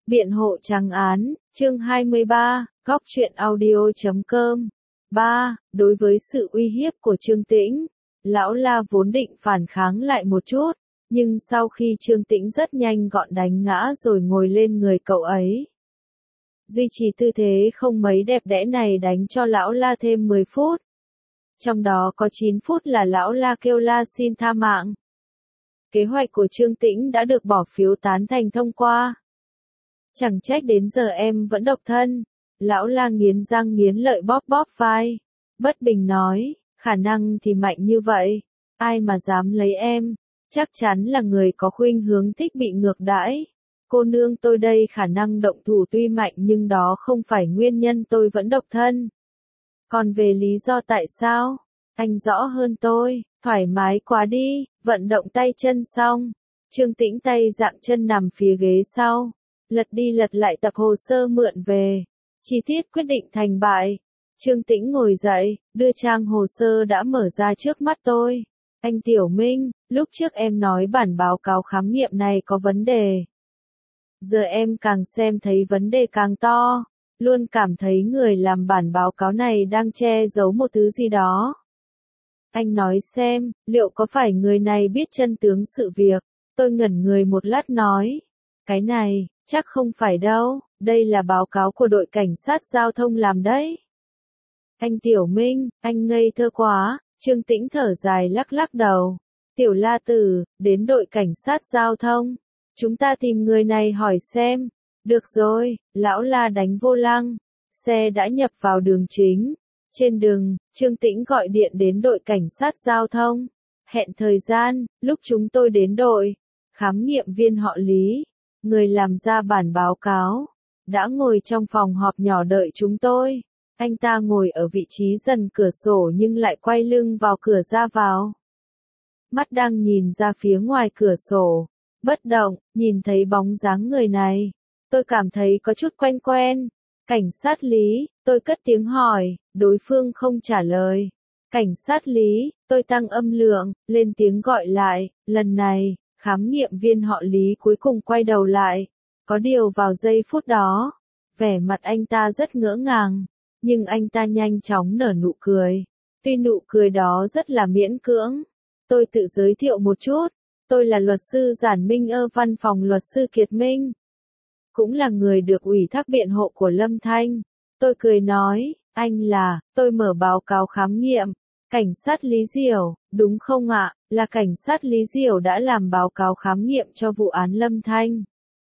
Biện hộ trắng án, chương 23, góc truyện audio.com. 3. Đối với sự uy hiếp của Trương Tĩnh, Lão La vốn định phản kháng lại một chút, nhưng sau khi Trương Tĩnh rất nhanh gọn đánh ngã rồi ngồi lên người cậu ấy. Duy trì tư thế không mấy đẹp đẽ này đánh cho Lão La thêm 10 phút. Trong đó có 9 phút là Lão La kêu la xin tha mạng. Kế hoạch của Trương Tĩnh đã được bỏ phiếu tán thành thông qua. Chẳng trách đến giờ em vẫn độc thân. Lão La nghiến răng nghiến lợi bóp bóp vai. Bất bình nói, khả năng thì mạnh như vậy. Ai mà dám lấy em, chắc chắn là người có khuynh hướng thích bị ngược đãi. Cô nương tôi đây khả năng động thủ tuy mạnh nhưng đó không phải nguyên nhân tôi vẫn độc thân. Còn về lý do tại sao, anh rõ hơn tôi, thoải mái quá đi, vận động tay chân xong. Trương Tĩnh tay dạng chân nằm phía ghế sau. Lật đi lật lại tập hồ sơ mượn về. Chi tiết quyết định thành bại. Trương Tĩnh ngồi dậy, đưa trang hồ sơ đã mở ra trước mắt tôi. Anh Tiểu Minh, lúc trước em nói bản báo cáo khám nghiệm này có vấn đề. Giờ em càng xem thấy vấn đề càng to. Luôn cảm thấy người làm bản báo cáo này đang che giấu một thứ gì đó. Anh nói xem, liệu có phải người này biết chân tướng sự việc? Tôi ngẩn người một lát nói. Cái này, chắc không phải đâu, đây là báo cáo của đội cảnh sát giao thông làm đấy. Anh Tiểu Minh, anh ngây thơ quá, Trương Tĩnh thở dài lắc lắc đầu. Tiểu La Tử, đến đội cảnh sát giao thông. Chúng ta tìm người này hỏi xem. Được rồi, Lão La đánh vô lăng. Xe đã nhập vào đường chính. Trên đường, Trương Tĩnh gọi điện đến đội cảnh sát giao thông. Hẹn thời gian, lúc chúng tôi đến đội. Khám nghiệm viên họ Lý, người làm ra bản báo cáo, đã ngồi trong phòng họp nhỏ đợi chúng tôi. Anh ta ngồi ở vị trí gần cửa sổ nhưng lại quay lưng vào cửa ra vào. Mắt đang nhìn ra phía ngoài cửa sổ, bất động, nhìn thấy bóng dáng người này. Tôi cảm thấy có chút quen quen. Cảnh sát Lý, tôi cất tiếng hỏi, đối phương không trả lời. Cảnh sát Lý, tôi tăng âm lượng, lên tiếng gọi lại, lần này. Khám nghiệm viên họ Lý cuối cùng quay đầu lại. Có điều vào giây phút đó, vẻ mặt anh ta rất ngỡ ngàng, nhưng anh ta nhanh chóng nở nụ cười. Tuy nụ cười đó rất là miễn cưỡng. Tôi tự giới thiệu một chút, tôi là luật sư Giản Minh ở văn phòng luật sư Kiệt Minh. Cũng là người được ủy thác biện hộ của Lâm Thanh. Tôi cười nói, anh là, tôi mở báo cáo khám nghiệm. Cảnh sát Lý Diểu, đúng không ạ, là cảnh sát Lý Diểu đã làm báo cáo khám nghiệm cho vụ án Lâm Thanh.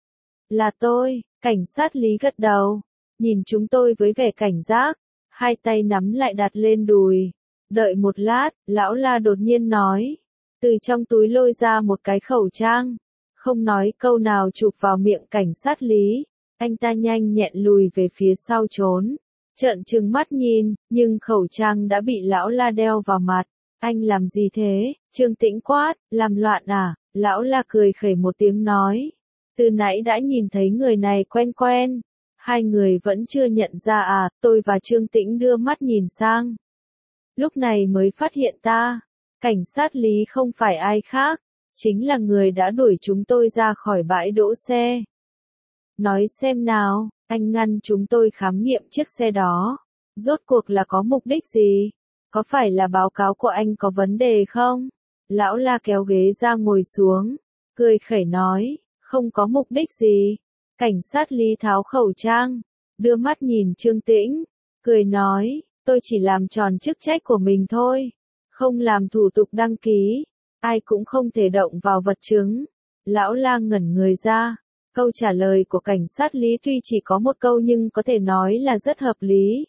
Là tôi, cảnh sát Lý gật đầu, nhìn chúng tôi với vẻ cảnh giác, hai tay nắm lại đặt lên đùi. Đợi một lát, Lão La đột nhiên nói, từ trong túi lôi ra một cái khẩu trang, không nói câu nào chụp vào miệng cảnh sát Lý, anh ta nhanh nhẹn lùi về phía sau trốn. Trợn trừng mắt nhìn, nhưng khẩu trang đã bị Lão La đeo vào mặt. Anh làm gì thế? Trương Tĩnh quát, làm loạn à? Lão La cười khẩy một tiếng nói. Từ nãy đã nhìn thấy người này quen quen. Hai người vẫn chưa nhận ra à? Tôi và Trương Tĩnh đưa mắt nhìn sang. Lúc này mới phát hiện ta. Cảnh sát Lý không phải ai khác. Chính là người đã đuổi chúng tôi ra khỏi bãi đỗ xe. Nói xem nào. Anh ngăn chúng tôi khám nghiệm chiếc xe đó. Rốt cuộc là có mục đích gì? Có phải là báo cáo của anh có vấn đề không? Lão La kéo ghế ra ngồi xuống. Cười khẩy nói, không có mục đích gì. Cảnh sát Lý tháo khẩu trang. Đưa mắt nhìn Trương Tĩnh. Cười nói, tôi chỉ làm tròn chức trách của mình thôi. Không làm thủ tục đăng ký. Ai cũng không thể động vào vật chứng. Lão La ngẩn người ra. Câu trả lời của cảnh sát Lý tuy chỉ có một câu nhưng có thể nói là rất hợp lý.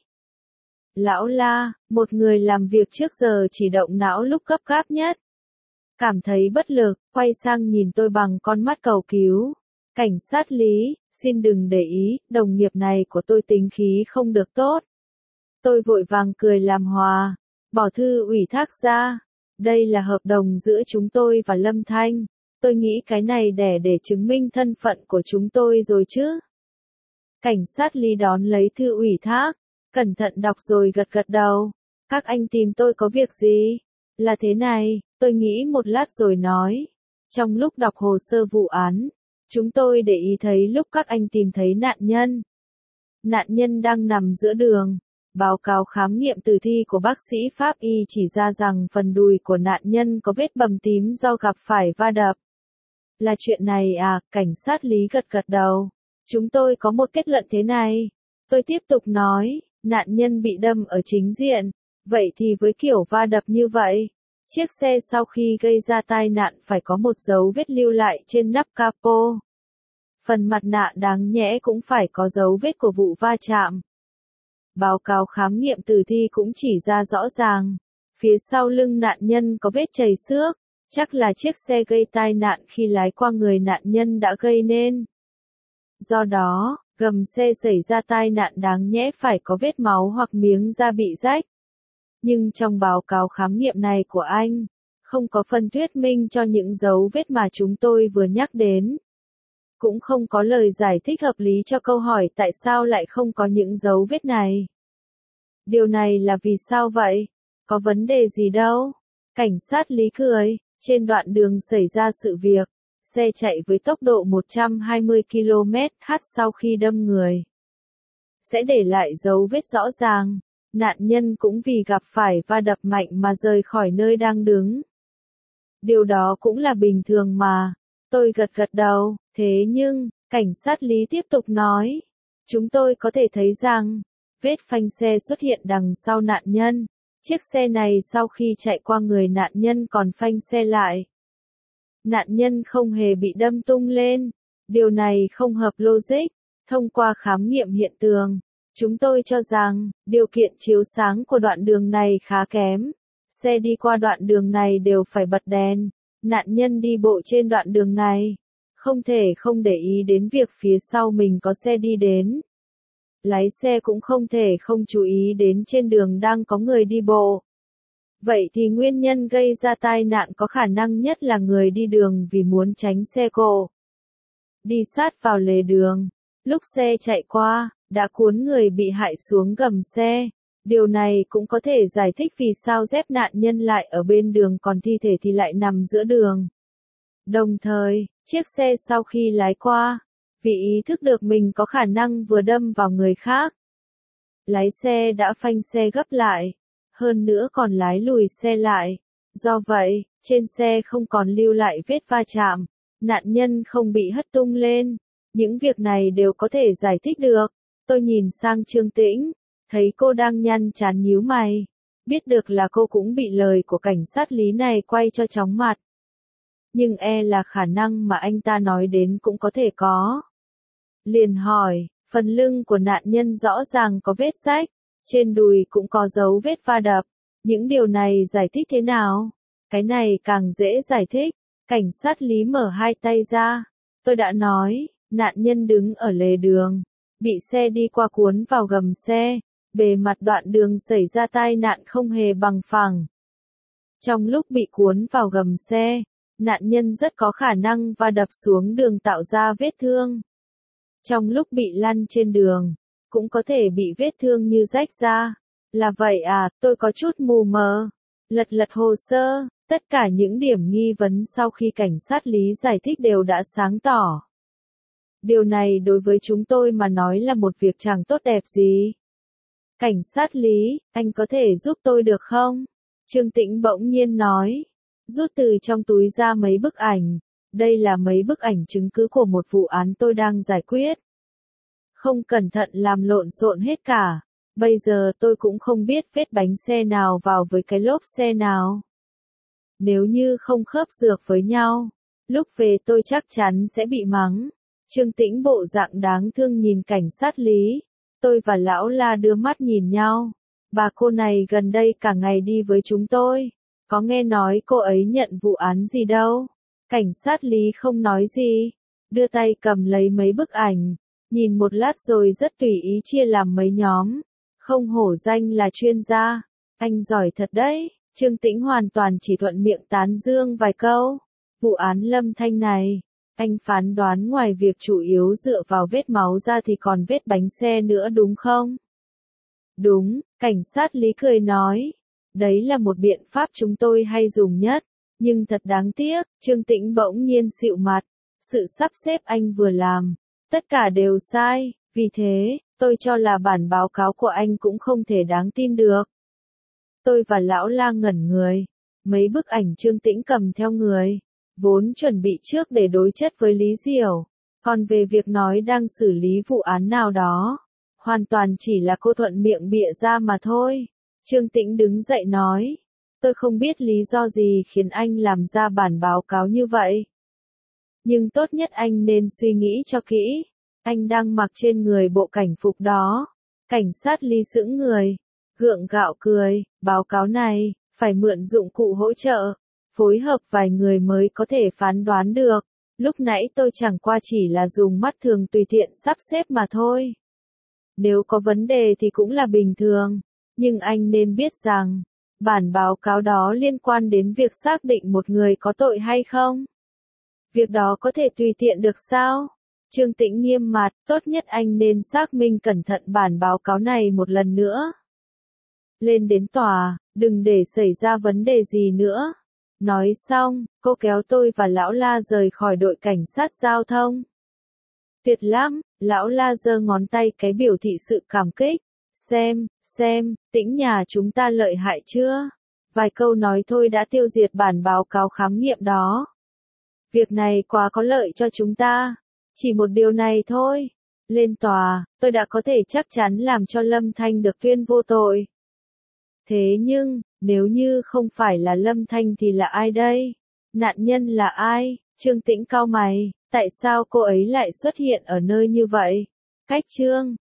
Lão La, một người làm việc trước giờ chỉ động não lúc gấp gáp nhất. Cảm thấy bất lực, quay sang nhìn tôi bằng con mắt cầu cứu. Cảnh sát Lý, xin đừng để ý, đồng nghiệp này của tôi tính khí không được tốt. Tôi vội vàng cười làm hòa, bỏ thư ủy thác ra. Đây là hợp đồng giữa chúng tôi và Lâm Thanh. Tôi nghĩ cái này để chứng minh thân phận của chúng tôi rồi chứ. Cảnh sát Lý đón lấy thư ủy thác, cẩn thận đọc rồi gật gật đầu. Các anh tìm tôi có việc gì? Là thế này, tôi nghĩ một lát rồi nói. Trong lúc đọc hồ sơ vụ án, Chúng tôi để ý thấy lúc các anh tìm thấy nạn nhân. Nạn nhân đang nằm giữa đường. Báo cáo khám nghiệm tử thi của bác sĩ pháp y chỉ ra rằng phần đùi của nạn nhân có vết bầm tím do gặp phải va đập. Là chuyện này à, cảnh sát Lý gật gật đầu. Chúng tôi có một kết luận thế này. Tôi tiếp tục nói, nạn nhân bị đâm ở chính diện. Vậy thì với kiểu va đập như vậy, chiếc xe sau khi gây ra tai nạn phải có một dấu vết lưu lại trên nắp capo. Phần mặt nạ đáng nhẽ cũng phải có dấu vết của vụ va chạm. Báo cáo khám nghiệm tử thi cũng chỉ ra rõ ràng, phía sau lưng nạn nhân có vết chảy xước, chắc là chiếc xe gây tai nạn khi lái qua người nạn nhân đã gây nên. Do đó, gầm xe xảy ra tai nạn đáng nhẽ phải có vết máu hoặc miếng da bị rách. Nhưng trong báo cáo khám nghiệm này của anh, không có phần thuyết minh cho những dấu vết mà chúng tôi vừa nhắc đến. Cũng không có lời giải thích hợp lý cho câu hỏi tại sao lại không có những dấu vết này. Điều này là vì sao vậy? Có vấn đề gì đâu? Cảnh sát Lý cười, trên đoạn đường xảy ra sự việc, xe chạy với tốc độ 120 km/h sau khi đâm người. Sẽ để lại dấu vết rõ ràng, nạn nhân cũng vì gặp phải va đập mạnh mà rời khỏi nơi đang đứng. Điều đó cũng là bình thường mà. Tôi gật gật đầu, thế nhưng, cảnh sát Lý tiếp tục nói, chúng tôi có thể thấy rằng, vết phanh xe xuất hiện đằng sau nạn nhân, chiếc xe này sau khi chạy qua người nạn nhân còn phanh xe lại. Nạn nhân không hề bị đâm tung lên, điều này không hợp logic, thông qua khám nghiệm hiện trường. Chúng tôi cho rằng, điều kiện chiếu sáng của đoạn đường này khá kém, xe đi qua đoạn đường này đều phải bật đèn. Nạn nhân đi bộ trên đoạn đường này, không thể không để ý đến việc phía sau mình có xe đi đến. Lái xe cũng không thể không chú ý đến trên đường đang có người đi bộ. Vậy thì nguyên nhân gây ra tai nạn có khả năng nhất là người đi đường vì muốn tránh xe cộ. Đi sát vào lề đường, lúc xe chạy qua, đã cuốn người bị hại xuống gầm xe. Điều này cũng có thể giải thích vì sao dép nạn nhân lại ở bên đường còn thi thể thì lại nằm giữa đường. Đồng thời, chiếc xe sau khi lái qua, vì ý thức được mình có khả năng vừa đâm vào người khác, lái xe đã phanh xe gấp lại, hơn nữa còn lái lùi xe lại. Do vậy, trên xe không còn lưu lại vết va chạm, nạn nhân không bị hất tung lên. Những việc này đều có thể giải thích được. Tôi nhìn sang Trương Tĩnh, thấy cô đang nhăn trán nhíu mày, biết được là cô cũng bị lời của cảnh sát Lý này quay cho chóng mặt. Nhưng là khả năng mà anh ta nói đến cũng có thể có. Liền hỏi, phần lưng của nạn nhân rõ ràng có vết rách, trên đùi cũng có dấu vết va đập. Những điều này giải thích thế nào? Cái này càng dễ giải thích. Cảnh sát Lý mở hai tay ra. Tôi đã nói, nạn nhân đứng ở lề đường, bị xe đi qua cuốn vào gầm xe. Bề mặt đoạn đường xảy ra tai nạn không hề bằng phẳng. Trong lúc bị cuốn vào gầm xe, nạn nhân rất có khả năng va đập xuống đường tạo ra vết thương. Trong lúc bị lăn trên đường, cũng có thể bị vết thương như rách ra. Là vậy à, tôi có chút mù mờ. Lật hồ sơ, tất cả những điểm nghi vấn sau khi cảnh sát Lý giải thích đều đã sáng tỏ. Điều này đối với chúng tôi mà nói là một việc chẳng tốt đẹp gì. Cảnh sát Lý, anh có thể giúp tôi được không? Trương Tĩnh bỗng nhiên nói. Rút từ trong túi ra mấy bức ảnh. Đây là mấy bức ảnh chứng cứ của một vụ án tôi đang giải quyết. Không cẩn thận làm lộn xộn hết cả. Bây giờ tôi cũng không biết vết bánh xe nào vào với cái lốp xe nào. Nếu như không khớp dược với nhau, lúc về tôi chắc chắn sẽ bị mắng. Trương Tĩnh bộ dạng đáng thương nhìn cảnh sát Lý. Tôi và lão La đưa mắt nhìn nhau. Bà cô này gần đây cả ngày đi với chúng tôi. Có nghe nói cô ấy nhận vụ án gì đâu. Cảnh sát Lý không nói gì. Đưa tay cầm lấy mấy bức ảnh. Nhìn một lát rồi rất tùy ý chia làm mấy nhóm. Không hổ danh là chuyên gia. Anh giỏi thật đấy. Trương Tĩnh hoàn toàn chỉ thuận miệng tán dương vài câu. Vụ án Lâm Thanh này, anh phán đoán ngoài việc chủ yếu dựa vào vết máu ra thì còn vết bánh xe nữa đúng không? Đúng, cảnh sát Lý cười nói. Đấy là một biện pháp chúng tôi hay dùng nhất. Nhưng thật đáng tiếc, Trương Tĩnh bỗng nhiên xịu mặt. sự sắp xếp anh vừa làm, tất cả đều sai, vì thế, tôi cho là bản báo cáo của anh cũng không thể đáng tin được. Tôi và lão La ngẩn người, mấy bức ảnh Trương Tĩnh cầm theo người, vốn chuẩn bị trước để đối chất với Lý Diểu, còn về việc nói đang xử lý vụ án nào đó, hoàn toàn chỉ là cô thuận miệng bịa ra mà thôi. Trương Tĩnh đứng dậy nói, tôi không biết lý do gì khiến anh làm ra bản báo cáo như vậy. Nhưng tốt nhất anh nên suy nghĩ cho kỹ, anh đang mặc trên người bộ cảnh phục đó. Cảnh sát Lý sững người, gượng gạo cười, báo cáo này, phải mượn dụng cụ hỗ trợ, phối hợp vài người mới có thể phán đoán được. Lúc nãy tôi chẳng qua chỉ là dùng mắt thường tùy tiện sắp xếp mà thôi. Nếu có vấn đề thì cũng là bình thường, nhưng anh nên biết rằng, bản báo cáo đó liên quan đến việc xác định một người có tội hay không. Việc đó có thể tùy tiện được sao? Trương Tĩnh nghiêm mặt, tốt nhất anh nên xác minh cẩn thận bản báo cáo này một lần nữa. Lên đến tòa, đừng để xảy ra vấn đề gì nữa. Nói xong, cô kéo tôi và lão La rời khỏi đội cảnh sát giao thông. Tuyệt lắm, lão La giơ ngón tay cái biểu thị sự cảm kích. Xem, Tĩnh nhà chúng ta lợi hại chưa? Vài câu nói thôi đã tiêu diệt bản báo cáo khám nghiệm đó. Việc này quá có lợi cho chúng ta. Chỉ một điều này thôi. Lên tòa, tôi đã có thể chắc chắn làm cho Lâm Thanh được tuyên vô tội. Thế nhưng, nếu như không phải là Lâm Thanh thì là ai đây? Nạn nhân là ai? Trương Tĩnh cau mày, tại sao cô ấy lại xuất hiện ở nơi như vậy? Cách Trương